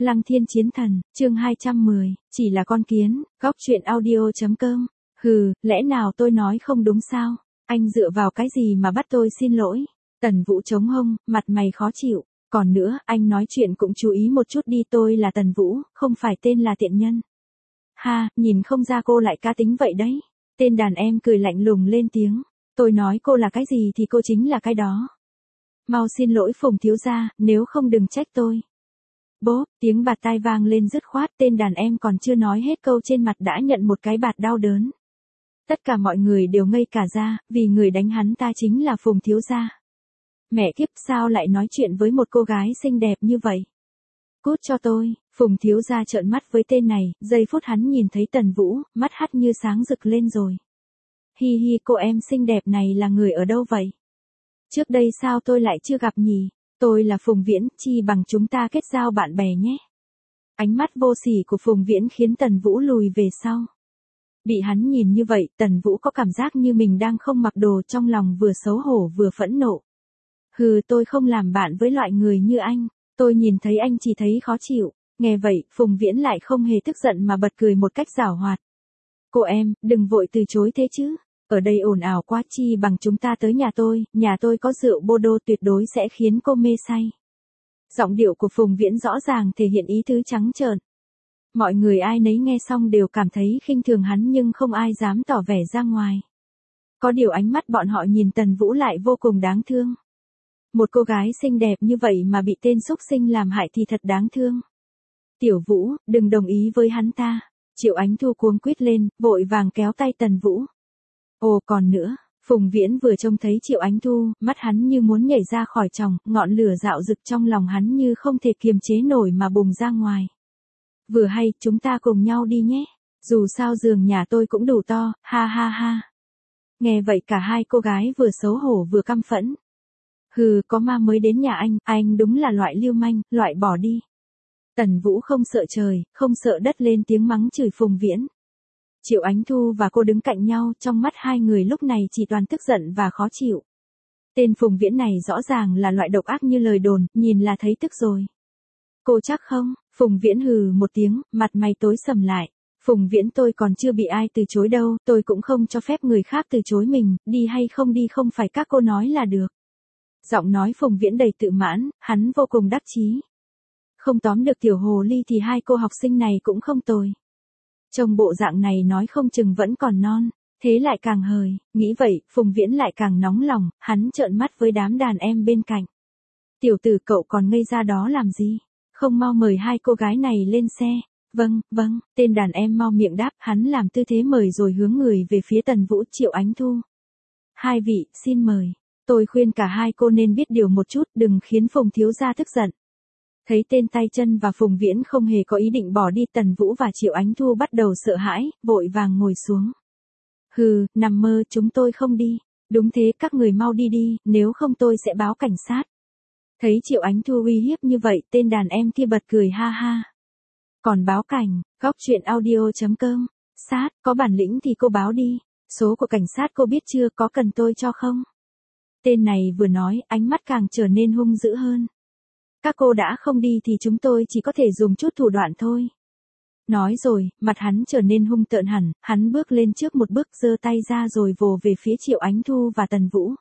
Lăng Thiên Chiến Thần, chương 210, chỉ là con kiến, góc truyện audio.com. Hừ, lẽ nào tôi nói không đúng sao? Anh dựa vào cái gì mà bắt tôi xin lỗi? Tần Vũ chống hông, mặt mày khó chịu. Còn nữa, anh nói chuyện cũng chú ý một chút đi, tôi là Tần Vũ, không phải tên là tiện nhân. Ha, nhìn không ra cô lại cá tính vậy đấy. Tên đàn em cười lạnh lùng lên tiếng. Tôi nói cô là cái gì thì cô chính là cái đó. Mau xin lỗi Phùng thiếu gia, nếu không đừng trách tôi. Bốp, tiếng bạt tai vang lên dứt khoát, tên đàn em còn chưa nói hết câu trên mặt đã nhận một cái bạt đau đớn. Tất cả mọi người đều ngây cả ra, vì người đánh hắn ta chính là Phùng thiếu gia. Mẹ kiếp, sao lại nói chuyện với một cô gái xinh đẹp như vậy? Cút cho tôi. Phùng thiếu gia trợn mắt với tên này, giây phút hắn nhìn thấy Tần Vũ, mắt hắt như sáng rực lên rồi. Hi hi, cô em xinh đẹp này là người ở đâu vậy? Trước đây sao tôi lại chưa gặp nhỉ? Tôi là Phùng Viễn, chi bằng chúng ta kết giao bạn bè nhé. Ánh mắt vô sỉ của Phùng Viễn khiến Tần Vũ lùi về sau. Bị hắn nhìn như vậy, Tần Vũ có cảm giác như mình đang không mặc đồ, trong lòng vừa xấu hổ vừa phẫn nộ. Hừ, tôi không làm bạn với loại người như anh, tôi nhìn thấy anh chỉ thấy khó chịu. Nghe vậy, Phùng Viễn lại không hề tức giận mà bật cười một cách giảo hoạt. Cô em, đừng vội từ chối thế chứ. Ở đây ồn ào quá, chi bằng chúng ta tới nhà tôi có rượu Bordeaux tuyệt đối sẽ khiến cô mê say. Giọng điệu của Phùng Viễn rõ ràng thể hiện ý tứ trắng trợn. Mọi người ai nấy nghe xong đều cảm thấy khinh thường hắn nhưng không ai dám tỏ vẻ ra ngoài. Có điều ánh mắt bọn họ nhìn Tần Vũ lại vô cùng đáng thương. Một cô gái xinh đẹp như vậy mà bị tên xúc sinh làm hại thì thật đáng thương. Tiểu Vũ, đừng đồng ý với hắn ta. Triệu Ánh Thu cuống quýt lên, vội vàng kéo tay Tần Vũ. Ồ còn nữa, Phùng Viễn vừa trông thấy Triệu Ánh Thu, mắt hắn như muốn nhảy ra khỏi tròng, ngọn lửa dạo rực trong lòng hắn như không thể kiềm chế nổi mà bùng ra ngoài. Vừa hay, chúng ta cùng nhau đi nhé. Dù sao giường nhà tôi cũng đủ to, ha ha ha. Nghe vậy cả hai cô gái vừa xấu hổ vừa căm phẫn. Hừ, có ma mới đến nhà anh đúng là loại lưu manh, loại bỏ đi. Tần Vũ không sợ trời, không sợ đất lên tiếng mắng chửi Phùng Viễn. Triệu Ánh Thu và cô đứng cạnh nhau, trong mắt hai người lúc này chỉ toàn tức giận và khó chịu. Tên Phùng Viễn này rõ ràng là loại độc ác như lời đồn, nhìn là thấy tức rồi. Cô chắc không? Phùng Viễn hừ một tiếng, mặt mày tối sầm lại. Phùng Viễn, tôi còn chưa bị ai từ chối đâu, tôi cũng không cho phép người khác từ chối mình, đi hay không đi không phải các cô nói là được. Giọng nói Phùng Viễn đầy tự mãn, hắn vô cùng đắc chí. Không tóm được tiểu hồ ly thì hai cô học sinh này cũng không tồi. Trông bộ dạng này nói không chừng vẫn còn non, thế lại càng hời, nghĩ vậy, Phùng Viễn lại càng nóng lòng, hắn trợn mắt với đám đàn em bên cạnh. Tiểu tử, cậu còn ngây ra đó làm gì? Không mau mời hai cô gái này lên xe. Vâng, tên đàn em mau miệng đáp, hắn làm tư thế mời rồi hướng người về phía Tần Vũ, Triệu Ánh Thu. Hai vị, xin mời. Tôi khuyên cả hai cô nên biết điều một chút, đừng khiến Phùng thiếu gia tức giận. Thấy tên tay chân và Phùng Viễn không hề có ý định bỏ đi, Tần Vũ và Triệu Ánh Thu bắt đầu sợ hãi, vội vàng ngồi xuống. Hừ, nằm mơ, chúng tôi không đi. Đúng thế, các người mau đi đi, nếu không tôi sẽ báo cảnh sát. Thấy Triệu Ánh Thu uy hiếp như vậy, tên đàn em kia bật cười ha ha. Còn báo cảnh, góc truyện audio.com. Sát, có bản lĩnh thì cô báo đi. Số của cảnh sát cô biết chưa, có cần tôi cho không? Tên này vừa nói, ánh mắt càng trở nên hung dữ hơn. Các cô đã không đi thì chúng tôi chỉ có thể dùng chút thủ đoạn thôi. Nói rồi, mặt hắn trở nên hung tợn hẳn, hắn bước lên trước một bước, giơ tay ra rồi vồ về phía Triệu Ánh Thu và Tần Vũ.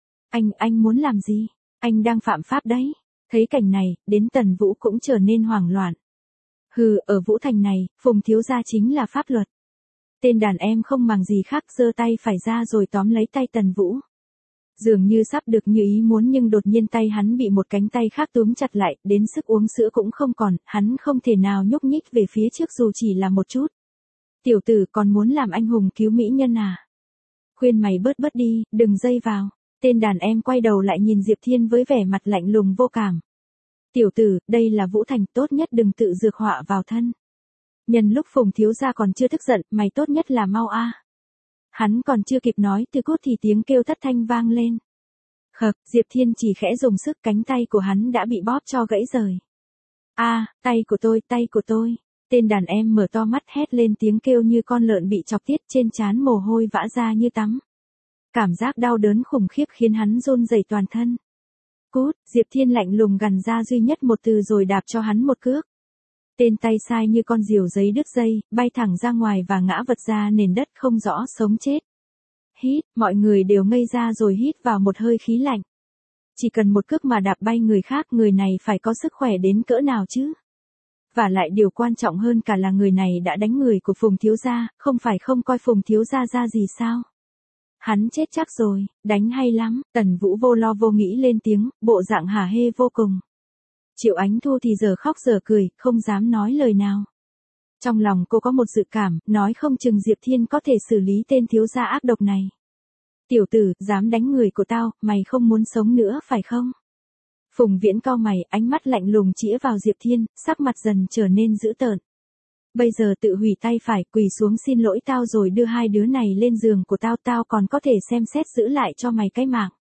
Anh muốn làm gì? Anh đang phạm pháp đấy. Thấy cảnh này, đến Tần Vũ cũng trở nên hoảng loạn. Hừ, ở Vũ Thành này, Phùng thiếu gia chính là pháp luật. Tên đàn em không màng gì khác, giơ tay phải ra rồi tóm lấy tay Tần Vũ. Dường như sắp được như ý muốn nhưng đột nhiên tay hắn bị một cánh tay khác túm chặt lại, đến sức uống sữa cũng không còn, hắn không thể nào nhúc nhích về phía trước dù chỉ là một chút. Tiểu tử, còn muốn làm anh hùng cứu mỹ nhân à? Khuyên mày bớt đi, đừng dây vào. Tên đàn em quay đầu lại nhìn Diệp Thiên với vẻ mặt lạnh lùng vô cảm. Tiểu tử, đây là Vũ Thành, tốt nhất đừng tự dược họa vào thân. Nhân lúc Phùng thiếu gia còn chưa tức giận, mày tốt nhất là mau a. Hắn còn chưa kịp nói từ cốt thì tiếng kêu thất thanh vang lên. Khập, Diệp Thiên chỉ khẽ dùng sức, cánh tay của hắn đã bị bóp cho gãy rời. Tay của tôi. Tên đàn em mở to mắt hét lên tiếng kêu như con lợn bị chọc tiết, trên trán mồ hôi vã ra như tắm. Cảm giác đau đớn khủng khiếp khiến hắn run rẩy toàn thân. Cút, Diệp Thiên lạnh lùng gằn ra duy nhất một từ rồi đạp cho hắn một cước. Tên tay sai như con diều giấy đứt dây, bay thẳng ra ngoài và ngã vật ra nền đất không rõ sống chết. Hít, mọi người đều ngây ra rồi hít vào một hơi khí lạnh. Chỉ cần một cước mà đạp bay người khác, người này phải có sức khỏe đến cỡ nào chứ? Và lại điều quan trọng hơn cả là người này đã đánh người của Phùng thiếu gia, không phải không coi Phùng thiếu gia ra gì sao? Hắn chết chắc rồi, đánh hay lắm, Tần Vũ vô lo vô nghĩ lên tiếng, bộ dạng hả hê vô cùng. Triệu Ánh Thu thì giờ khóc giờ cười, không dám nói lời nào. Trong lòng cô có một dự cảm, nói không chừng Diệp Thiên có thể xử lý tên thiếu gia ác độc này. Tiểu tử, dám đánh người của tao, mày không muốn sống nữa phải không? Phùng Viễn cau mày, ánh mắt lạnh lùng chĩa vào Diệp Thiên, sắc mặt dần trở nên dữ tợn. Bây giờ tự hủy tay phải, quỳ xuống xin lỗi tao rồi đưa hai đứa này lên giường của tao, tao còn có thể xem xét giữ lại cho mày cái mạng.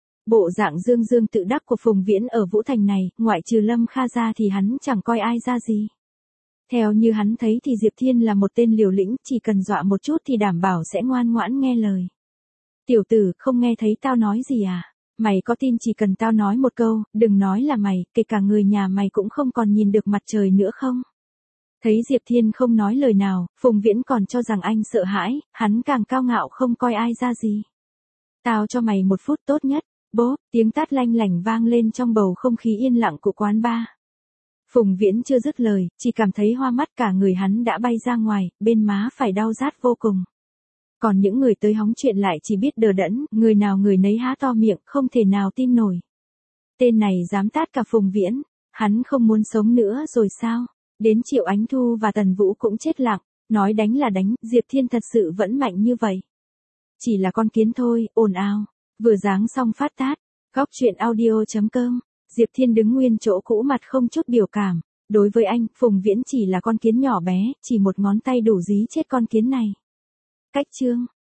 Bộ dạng dương dương tự đắc của Phùng Viễn ở Vũ Thành này, ngoại trừ Lâm Kha ra thì hắn chẳng coi ai ra gì. Theo như hắn thấy thì Diệp Thiên là một tên liều lĩnh, chỉ cần dọa một chút thì đảm bảo sẽ ngoan ngoãn nghe lời. Tiểu tử, không nghe thấy tao nói gì à? Mày có tin chỉ cần tao nói một câu, đừng nói là mày, kể cả người nhà mày cũng không còn nhìn được mặt trời nữa không? Thấy Diệp Thiên không nói lời nào, Phùng Viễn còn cho rằng anh sợ hãi, hắn càng cao ngạo không coi ai ra gì. Tao cho mày 1 phút tốt nhất. Bố, tiếng tát lanh lảnh vang lên trong bầu không khí yên lặng của quán bar. Phùng Viễn chưa dứt lời, chỉ cảm thấy hoa mắt, cả người hắn đã bay ra ngoài, bên má phải đau rát vô cùng. Còn những người tới hóng chuyện lại chỉ biết đờ đẫn, người nào người nấy há to miệng, không thể nào tin nổi. Tên này dám tát cả Phùng Viễn, hắn không muốn sống nữa rồi sao? Đến Triệu Ánh Thu và Tần Vũ cũng chết lặng, nói đánh là đánh, Diệp Thiên thật sự vẫn mạnh như vậy. Chỉ là con kiến thôi, ồn ào. Vừa giáng xong phát tát, góc chuyện audio.com, Diệp Thiên đứng nguyên chỗ cũ, mặt không chút biểu cảm. Đối với anh, Phùng Viễn chỉ là con kiến nhỏ bé, chỉ một ngón tay đủ dí chết con kiến này. Cách chương